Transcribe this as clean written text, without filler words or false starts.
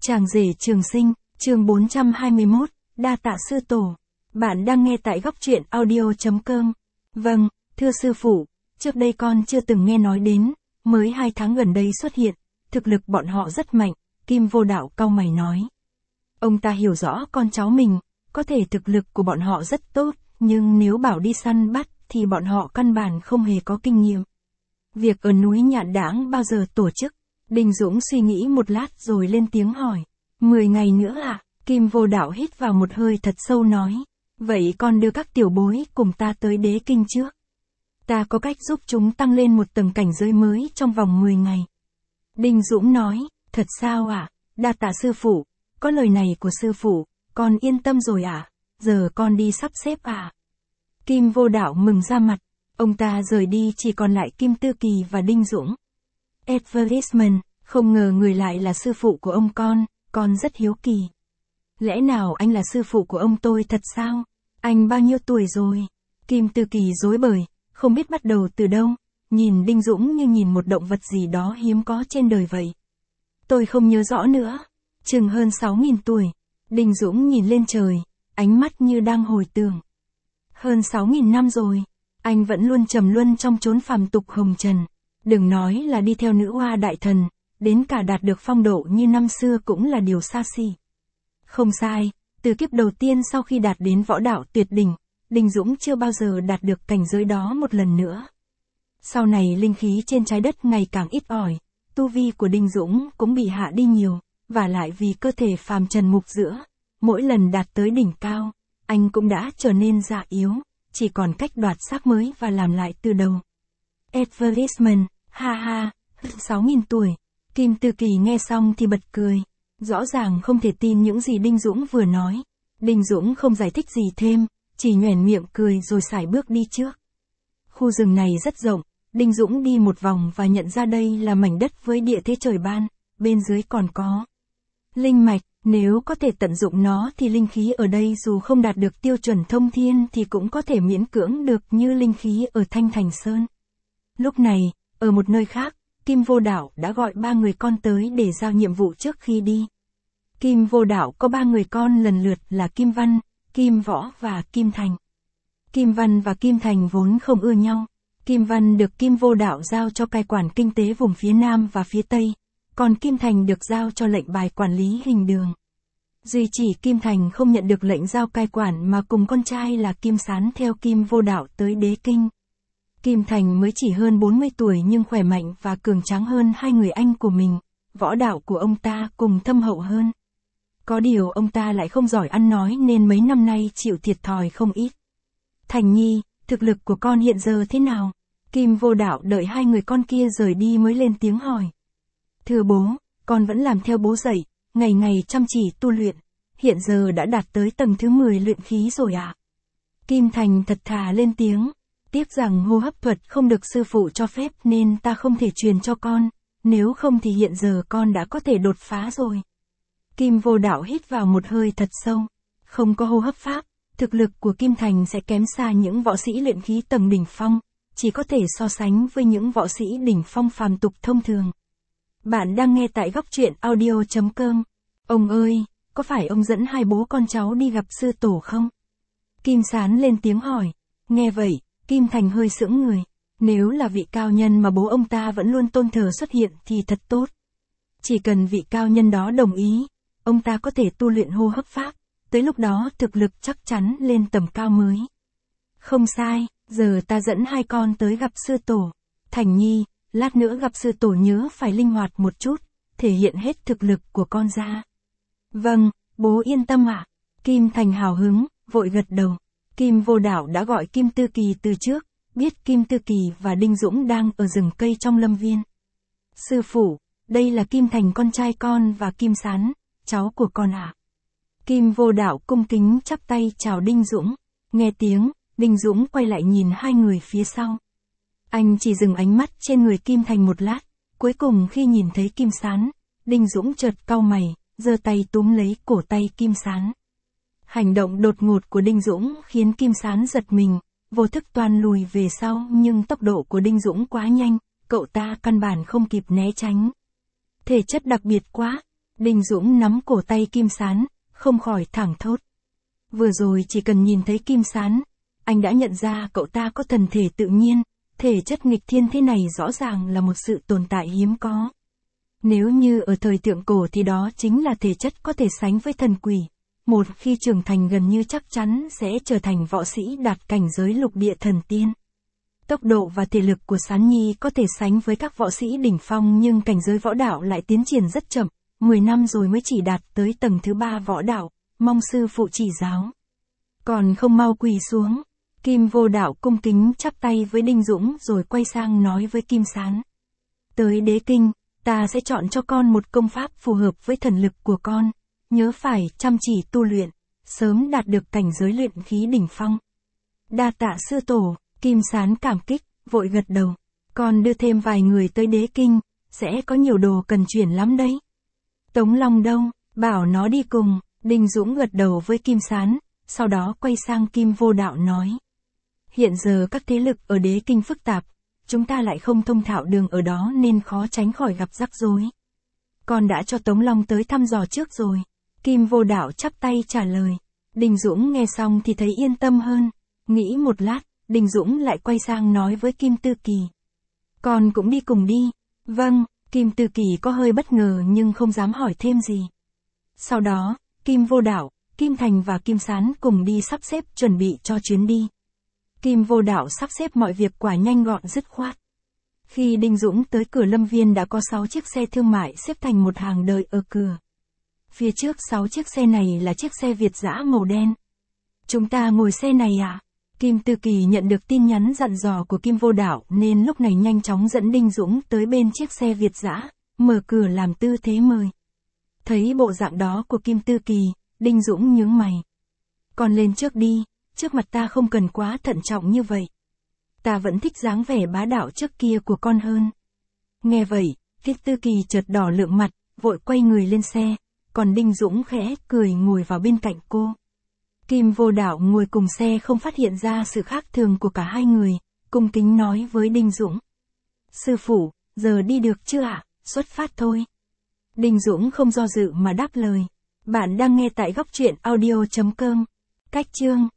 Chàng rể trường sinh, chương 421, đa tạ sư tổ. Bạn đang nghe tại góc truyện audio.com. Vâng, thưa sư phụ, trước đây con chưa từng nghe nói đến, mới 2 tháng gần đây xuất hiện, thực lực bọn họ rất mạnh, Kim Vô Đạo cau mày nói. Ông ta hiểu rõ con cháu mình, có thể thực lực của bọn họ rất tốt, nhưng nếu bảo đi săn bắt thì bọn họ căn bản không hề có kinh nghiệm. Việc ở núi Nhạn Đãng bao giờ tổ chức? Đinh Dũng suy nghĩ một lát rồi lên tiếng hỏi. 10 ngày nữa à? Kim Vô Đạo hít vào một hơi thật sâu nói. Vậy con đưa các tiểu bối cùng ta tới Đế Kinh trước. Ta có cách giúp chúng tăng lên một tầng cảnh giới mới trong vòng 10 ngày. Đinh Dũng nói, thật sao ạ? Đa tạ sư phụ, có lời này của sư phụ, con yên tâm rồi ạ. Giờ con đi sắp xếp ạ. Kim Vô Đạo mừng ra mặt, ông ta rời đi chỉ còn lại Kim Tư Kỳ và Đinh Dũng. Advertisement, không ngờ người lại là sư phụ của ông con rất hiếu kỳ. Lẽ nào anh là sư phụ của ông tôi thật sao? Anh bao nhiêu tuổi rồi? Kim Tư Kỳ rối bời, không biết bắt đầu từ đâu, nhìn Đinh Dũng như nhìn một động vật gì đó hiếm có trên đời vậy. Tôi không nhớ rõ nữa, chừng hơn 6.000 tuổi. Đinh Dũng nhìn lên trời, ánh mắt như đang hồi tưởng. Hơn 6.000 năm rồi, anh vẫn luôn trầm luân trong chốn phàm tục hồng trần. Đừng nói là đi theo nữ hoa đại thần, đến cả đạt được phong độ như năm xưa cũng là điều xa xỉ. Không sai, từ kiếp đầu tiên sau khi đạt đến võ đạo tuyệt đỉnh, Đinh Dũng chưa bao giờ đạt được cảnh giới đó một lần nữa. Sau này linh khí trên trái đất ngày càng ít ỏi, tu vi của Đinh Dũng cũng bị hạ đi nhiều, và lại vì cơ thể phàm trần mục giữa, mỗi lần đạt tới đỉnh cao, anh cũng đã trở nên già yếu, chỉ còn cách đoạt xác mới và làm lại từ đầu. Advertisement, ha ha, 6.000 tuổi. Kim Tư Kỳ nghe xong thì bật cười. Rõ ràng không thể tin những gì Đinh Dũng vừa nói. Đinh Dũng không giải thích gì thêm, chỉ nhoẻn miệng cười rồi sải bước đi trước. Khu rừng này rất rộng, Đinh Dũng đi một vòng và nhận ra đây là mảnh đất với địa thế trời ban, bên dưới còn có linh mạch, nếu có thể tận dụng nó thì linh khí ở đây dù không đạt được tiêu chuẩn thông thiên thì cũng có thể miễn cưỡng được như linh khí ở Thanh Thành Sơn. Lúc này, ở một nơi khác, Kim Vô Đạo đã gọi 3 người con tới để giao nhiệm vụ trước khi đi. Kim Vô Đạo có 3 người con lần lượt là Kim Văn, Kim Võ và Kim Thành. Kim Văn và Kim Thành vốn không ưa nhau. Kim Văn được Kim Vô Đạo giao cho cai quản kinh tế vùng phía Nam và phía Tây, còn Kim Thành được giao cho lệnh bài quản lý hình đường. Duy chỉ Kim Thành không nhận được lệnh giao cai quản mà cùng con trai là Kim Sán theo Kim Vô Đạo tới Đế Kinh. Kim Thành mới chỉ hơn 40 tuổi nhưng khỏe mạnh và cường tráng hơn 2 người anh của mình, võ đạo của ông ta cùng thâm hậu hơn. Có điều ông ta lại không giỏi ăn nói nên mấy năm nay chịu thiệt thòi không ít. Thành Nhi, thực lực của con hiện giờ thế nào? Kim Vô Đạo đợi 2 người con kia rời đi mới lên tiếng hỏi. Thưa bố, con vẫn làm theo bố dạy, ngày ngày chăm chỉ tu luyện, hiện giờ đã đạt tới tầng thứ 10 luyện khí rồi ạ. Kim Thành thật thà lên tiếng. Tiếc rằng hô hấp thuật không được sư phụ cho phép nên ta không thể truyền cho con, nếu không thì hiện giờ con đã có thể đột phá rồi. Kim Vô Đạo hít vào một hơi thật sâu. Không có hô hấp pháp, thực lực của Kim Thành sẽ kém xa những võ sĩ luyện khí tầng đỉnh phong, chỉ có thể so sánh với những võ sĩ đỉnh phong phàm tục thông thường. Bạn đang nghe tại góc truyện audio.com. Ông ơi, có phải ông dẫn 2 bố con cháu đi gặp sư tổ không? Kim Sán lên tiếng hỏi. Nghe vậy, Kim Thành hơi sững người. Nếu là vị cao nhân mà bố ông ta vẫn luôn tôn thờ xuất hiện thì thật tốt. Chỉ cần vị cao nhân đó đồng ý, ông ta có thể tu luyện hô hấp pháp, tới lúc đó thực lực chắc chắn lên tầm cao mới. Không sai, giờ ta dẫn 2 con tới gặp sư tổ. Thành Nhi, lát nữa gặp sư tổ nhớ phải linh hoạt một chút, thể hiện hết thực lực của con ra. Vâng, bố yên tâm ạ. Kim Thành hào hứng, vội gật đầu. Kim Vô Đạo đã gọi Kim Tư Kỳ từ trước, biết Kim Tư Kỳ và Đinh Dũng đang ở rừng cây trong lâm viên. Sư phụ, đây là Kim Thành con trai con và Kim Sán, cháu của con ạ. Kim Vô Đạo cung kính chắp tay chào Đinh Dũng. Nghe tiếng, Đinh Dũng quay lại nhìn 2 người phía sau. Anh chỉ dừng ánh mắt trên người Kim Thành một lát, cuối cùng khi nhìn thấy Kim Sán, Đinh Dũng chợt cau mày, giơ tay túm lấy cổ tay Kim Sán. Hành động đột ngột của Đinh Dũng khiến Kim Sán giật mình, vô thức toan lùi về sau nhưng tốc độ của Đinh Dũng quá nhanh, cậu ta căn bản không kịp né tránh. Thể chất đặc biệt quá, Đinh Dũng nắm cổ tay Kim Sán, không khỏi thẳng thốt. Vừa rồi chỉ cần nhìn thấy Kim Sán, anh đã nhận ra cậu ta có thần thể tự nhiên, thể chất nghịch thiên thế này rõ ràng là một sự tồn tại hiếm có. Nếu như ở thời thượng cổ thì đó chính là thể chất có thể sánh với thần quỷ. Một khi trưởng thành gần như chắc chắn sẽ trở thành võ sĩ đạt cảnh giới lục địa thần tiên. Tốc độ và thể lực của Sán Nhi có thể sánh với các võ sĩ đỉnh phong nhưng cảnh giới võ đạo lại tiến triển rất chậm, 10 năm rồi mới chỉ đạt tới tầng thứ 3 võ đạo, mong sư phụ chỉ giáo. Còn không mau quỳ xuống. Kim Vô Đạo cung kính chắp tay với Đinh Dũng rồi quay sang nói với Kim Sán. Tới Đế Kinh, ta sẽ chọn cho con một công pháp phù hợp với thần lực của con, nhớ phải chăm chỉ tu luyện, sớm đạt được cảnh giới luyện khí đỉnh phong. Đa tạ sư tổ. Kim Sán cảm kích, vội gật đầu. Con đưa thêm vài người tới Đế Kinh, sẽ có nhiều đồ cần chuyển lắm đấy. Tống Long đâu, bảo nó đi cùng. Đinh Dũng gật đầu với Kim Sán, sau đó quay sang Kim Vô Đạo nói. Hiện giờ các thế lực ở Đế Kinh phức tạp, chúng ta lại không thông thạo đường ở đó nên khó tránh khỏi gặp rắc rối. Con đã cho Tống Long tới thăm dò trước rồi. Kim Vô Đạo chắp tay trả lời. Đinh Dũng nghe xong thì thấy yên tâm hơn. Nghĩ một lát, Đinh Dũng lại quay sang nói với Kim Tư Kỳ. Con cũng đi cùng đi. Vâng, Kim Tư Kỳ có hơi bất ngờ nhưng không dám hỏi thêm gì. Sau đó, Kim Vô Đạo, Kim Thành và Kim Sán cùng đi sắp xếp chuẩn bị cho chuyến đi. Kim Vô Đạo sắp xếp mọi việc quả nhanh gọn dứt khoát. Khi Đinh Dũng tới cửa Lâm Viên đã có 6 chiếc xe thương mại xếp thành một hàng đợi ở cửa. Phía trước 6 chiếc xe này là chiếc xe Việt dã màu đen. Chúng ta ngồi xe này à? Kim Tư Kỳ nhận được tin nhắn dặn dò của Kim Vô Đạo nên lúc này nhanh chóng dẫn Đinh Dũng tới bên chiếc xe Việt dã, mở cửa làm tư thế mời. Thấy bộ dạng đó của Kim Tư Kỳ, Đinh Dũng nhướng mày. Con lên trước đi, trước mặt ta không cần quá thận trọng như vậy. Ta vẫn thích dáng vẻ bá đạo trước kia của con hơn. Nghe vậy, Kim Tư Kỳ chợt đỏ lượng mặt, vội quay người lên xe, còn Đinh Dũng khẽ cười ngồi vào bên cạnh cô. Kim Vô Đạo ngồi cùng xe không phát hiện ra sự khác thường của cả hai người, cung kính nói với Đinh Dũng. Sư phụ, giờ đi được chưa ạ? Xuất phát thôi. Đinh Dũng không do dự mà đáp lời. Bạn đang nghe tại góc truyện audio.com. Cách chương